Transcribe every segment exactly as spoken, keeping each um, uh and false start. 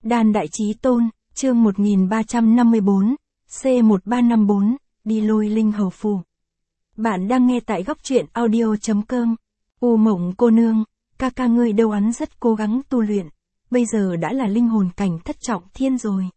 Đan Đại Chí Tôn, chương một nghìn ba trăm năm mươi tư, C một ba năm tư, đi lôi linh hầu phù. Bạn đang nghe tại góc truyện audio chấm com. U Mộng cô nương, ca ca ngươi đâu hắn rất cố gắng tu luyện, bây giờ đã là linh hồn cảnh thất trọng thiên rồi.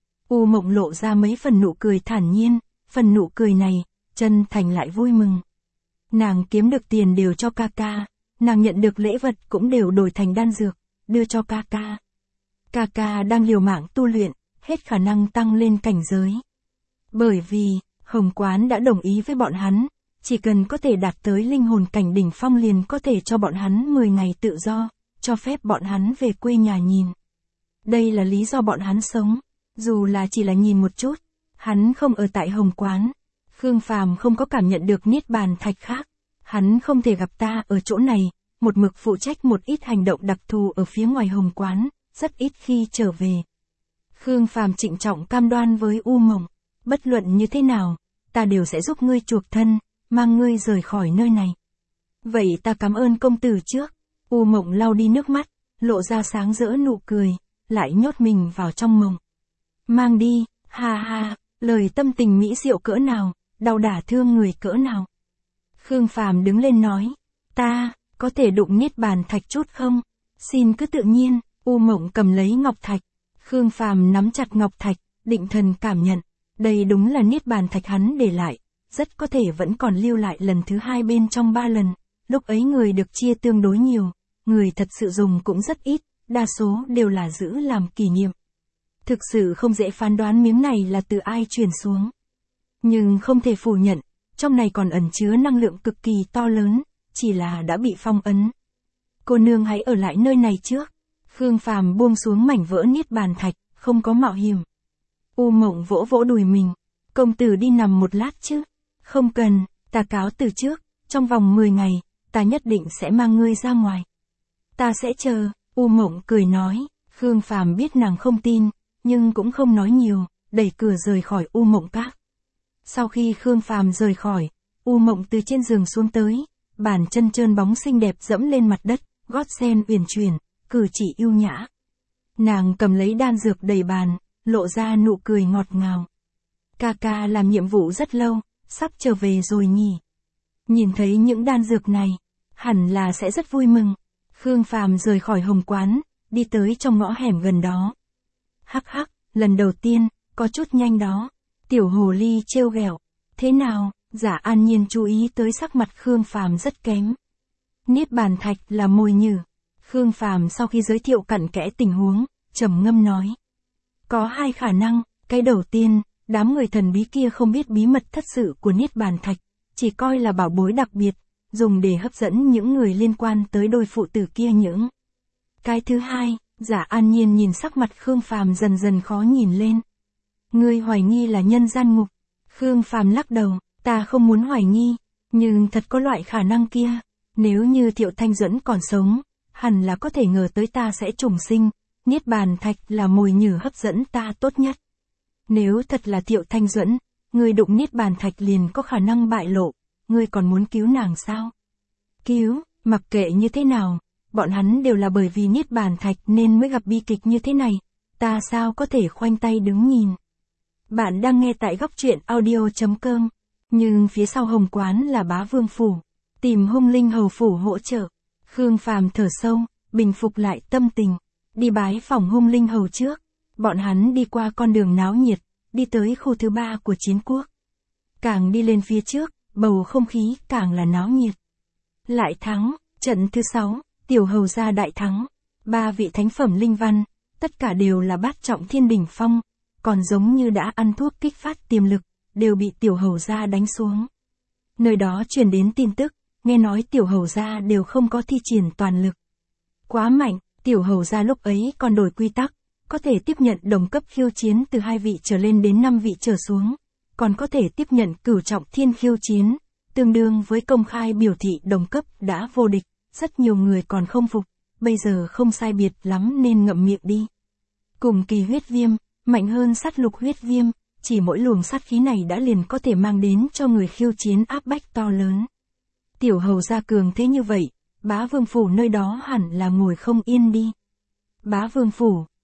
U Mộng lộ ra mấy phần nụ cười thản nhiên, phần nụ cười này, chân thành lại vui mừng. Nàng kiếm được tiền đều cho ca ca, nàng nhận được lễ vật cũng đều đổi thành đan dược, đưa cho ca ca. Ca ca đang liều mạng tu luyện, hết khả năng tăng lên cảnh giới. Bởi vì, Hồng Quán đã đồng ý với bọn hắn, chỉ cần có thể đạt tới linh hồn cảnh đỉnh phong liền có thể cho bọn hắn mười ngày tự do, cho phép bọn hắn về quê nhà nhìn. Đây là lý do bọn hắn sống, dù là chỉ là nhìn một chút, hắn không ở tại Hồng Quán. Khương Phàm không có cảm nhận được niết bàn thạch khác, hắn không thể gặp ta ở chỗ này, một mực phụ trách một ít hành động đặc thù ở phía ngoài Hồng Quán, rất ít khi trở về. Khương Phàm trịnh trọng cam đoan với U Mộng, bất luận như thế nào, ta đều sẽ giúp ngươi chuộc thân, mang ngươi rời khỏi nơi này. Vậy ta cảm ơn công tử trước. U Mộng lau đi nước mắt, lộ ra sáng rỡ nụ cười, lại nhốt mình vào trong mộng. Mang đi, ha ha, lời tâm tình mỹ diệu cỡ nào, đau đả thương người cỡ nào. Khương Phàm đứng lên nói, ta, có thể đụng niết bàn thạch chút không? Xin cứ tự nhiên. U Mộng cầm lấy ngọc thạch, Khương Phàm nắm chặt ngọc thạch, định thần cảm nhận, đây đúng là niết bàn thạch hắn để lại, rất có thể vẫn còn lưu lại lần thứ hai bên trong ba lần, lúc ấy người được chia tương đối nhiều, người thật sự dùng cũng rất ít, đa số đều là giữ làm kỷ niệm. Thực sự không dễ phán đoán miếng này là từ ai truyền xuống. Nhưng không thể phủ nhận, trong này còn ẩn chứa năng lượng cực kỳ to lớn, chỉ là đã bị phong ấn. Cô nương hãy ở lại nơi này trước. Khương Phàm buông xuống mảnh vỡ niết bàn thạch, không có mạo hiểm. U Mộng vỗ vỗ đùi mình, công tử đi nằm một lát chứ? Không cần, ta cáo từ trước, trong vòng mười ngày, ta nhất định sẽ mang ngươi ra ngoài. Ta sẽ chờ. U Mộng cười nói. Khương Phàm biết nàng không tin, nhưng cũng không nói nhiều, đẩy cửa rời khỏi U Mộng các. Sau khi Khương Phàm rời khỏi, U Mộng từ trên giường xuống tới, bàn chân trơn bóng xinh đẹp dẫm lên mặt đất, gót sen uyển chuyển, cử chỉ yêu nhã. Nàng cầm lấy đan dược đầy bàn, lộ ra nụ cười ngọt ngào. Ca ca làm nhiệm vụ rất lâu, sắp trở về rồi nhỉ. Nhìn thấy những đan dược này, hẳn là sẽ rất vui mừng. Khương Phàm rời khỏi Hồng Quán, đi tới trong ngõ hẻm gần đó. Hắc hắc, lần đầu tiên, có chút nhanh đó. Tiểu hồ ly trêu ghẹo. Thế nào? Giả An Nhiên chú ý tới sắc mặt Khương Phàm rất kém. Niết bàn thạch là mồi nhử. Khương Phàm sau khi giới thiệu cặn kẽ tình huống, trầm ngâm nói. Có hai khả năng, cái đầu tiên, đám người thần bí kia không biết bí mật thật sự của niết bàn thạch, chỉ coi là bảo bối đặc biệt, dùng để hấp dẫn những người liên quan tới đôi phụ tử kia những. Cái thứ hai, Giả An Nhiên nhìn sắc mặt Khương Phàm dần dần khó nhìn lên. Ngươi hoài nghi là nhân gian ngục. Khương Phàm lắc đầu, ta không muốn hoài nghi, nhưng thật có loại khả năng kia, nếu như Thiệu Thanh Duẫn còn sống, hẳn là có thể ngờ tới ta sẽ trùng sinh, niết bàn thạch là mồi nhử hấp dẫn ta tốt nhất. Nếu thật là Thiệu Thanh Duẫn, ngươi đụng niết bàn thạch liền có khả năng bại lộ, ngươi còn muốn cứu nàng sao? Cứu, mặc kệ như thế nào, bọn hắn đều là bởi vì niết bàn thạch nên mới gặp bi kịch như thế này, ta sao có thể khoanh tay đứng nhìn. Bạn đang nghe tại góc truyện audio chấm com, nhưng phía sau Hồng Quán là Bá Vương Phủ, tìm Hung Linh Hầu Phủ hỗ trợ. Khương Phàm thở sâu, bình phục lại tâm tình, đi bái phòng Hung Linh Hầu trước. Bọn hắn đi qua con đường náo nhiệt, đi tới khu thứ ba của chiến quốc. Càng đi lên phía trước, bầu không khí càng là náo nhiệt. Lại thắng, trận thứ sáu, Tiểu Hầu gia đại thắng. Ba vị thánh phẩm linh văn, tất cả đều là bát trọng thiên đỉnh phong, còn giống như đã ăn thuốc kích phát tiềm lực, đều bị Tiểu Hầu gia đánh xuống. Nơi đó truyền đến tin tức, nghe nói Tiểu Hầu gia đều không có thi triển toàn lực. Quá mạnh, Tiểu Hầu gia lúc ấy còn đổi quy tắc, có thể tiếp nhận đồng cấp khiêu chiến từ hai vị trở lên đến năm vị trở xuống, còn có thể tiếp nhận cửu trọng thiên khiêu chiến, tương đương với công khai biểu thị đồng cấp đã vô địch, rất nhiều người còn không phục, bây giờ không sai biệt lắm nên ngậm miệng đi. Cùng kỳ huyết viêm, mạnh hơn sát lục huyết viêm, chỉ mỗi luồng sát khí này đã liền có thể mang đến cho người khiêu chiến áp bách to lớn. Tiểu Hầu gia cường thế như vậy, Bá Vương Phủ nơi đó hẳn là ngồi không yên đi. Bá Vương Phủ,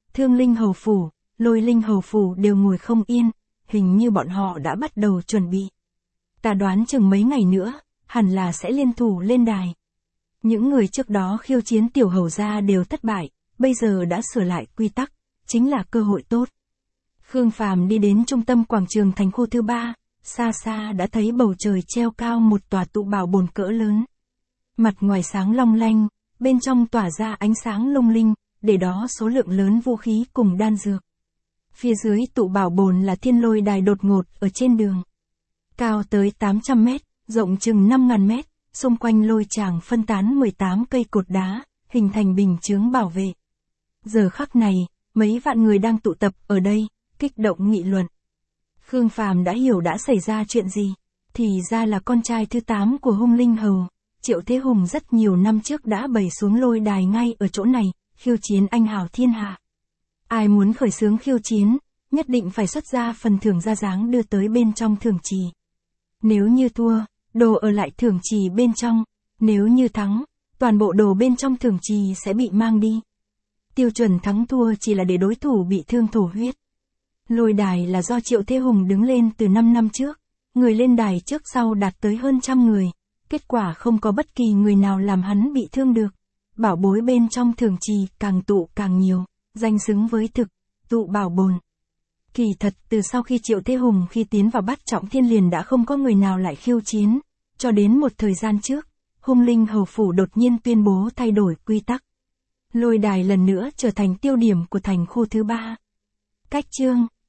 Thương Linh Hầu Phủ, Lôi Linh Hầu Phủ đều ngồi không yên, hình như bọn họ đã bắt đầu chuẩn bị. Ta đoán chừng mấy ngày nữa, hẳn là sẽ liên thủ lên đài. Những người trước đó khiêu chiến tiểu hầu gia đều thất bại, bây giờ đã sửa lại quy tắc, chính là cơ hội tốt. Khương Phàm đi đến trung tâm quảng trường thành khu thứ ba, xa xa đã thấy bầu trời treo cao một tòa tụ bảo bồn cỡ lớn. Mặt ngoài sáng long lanh, bên trong tỏa ra ánh sáng lung linh, để đó số lượng lớn vũ khí cùng đan dược. Phía dưới tụ bảo bồn là thiên lôi đài đột ngột ở trên đường. Cao tới tám trăm mét, rộng chừng năm nghìn mét, xung quanh lôi tràng phân tán mười tám cây cột đá, hình thành bình chướng bảo vệ. Giờ khắc này, mấy vạn người đang tụ tập ở đây, kích động nghị luận. Khương Phàm đã hiểu đã xảy ra chuyện gì, thì ra là con trai thứ tám của Hung Linh Hầu, Triệu Thế Hùng rất nhiều năm trước đã bày xuống lôi đài ngay ở chỗ này, khiêu chiến anh hào thiên hạ. Ai muốn khởi xướng khiêu chiến, nhất định phải xuất ra phần thưởng ra dáng đưa tới bên trong thưởng trì. Nếu như thua, đồ ở lại thưởng trì bên trong, nếu như thắng, toàn bộ đồ bên trong thưởng trì sẽ bị mang đi. Tiêu chuẩn thắng thua chỉ là để đối thủ bị thương thổ huyết. Lôi đài là do Triệu Thế Hùng đứng lên từ năm năm trước, người lên đài trước sau đạt tới hơn trăm người, kết quả không có bất kỳ người nào làm hắn bị thương được. Bảo bối bên trong thưởng trì càng tụ càng nhiều, danh xứng với thực, tụ bảo bồn. Kỳ thật từ sau khi Triệu Thế Hùng khi tiến vào bát trọng thiên liền đã không có người nào lại khiêu chiến, cho đến một thời gian trước, Hung Linh Hầu Phủ đột nhiên tuyên bố thay đổi quy tắc. Lôi đài lần nữa trở thành tiêu điểm của thành khu thứ ba. Cách chương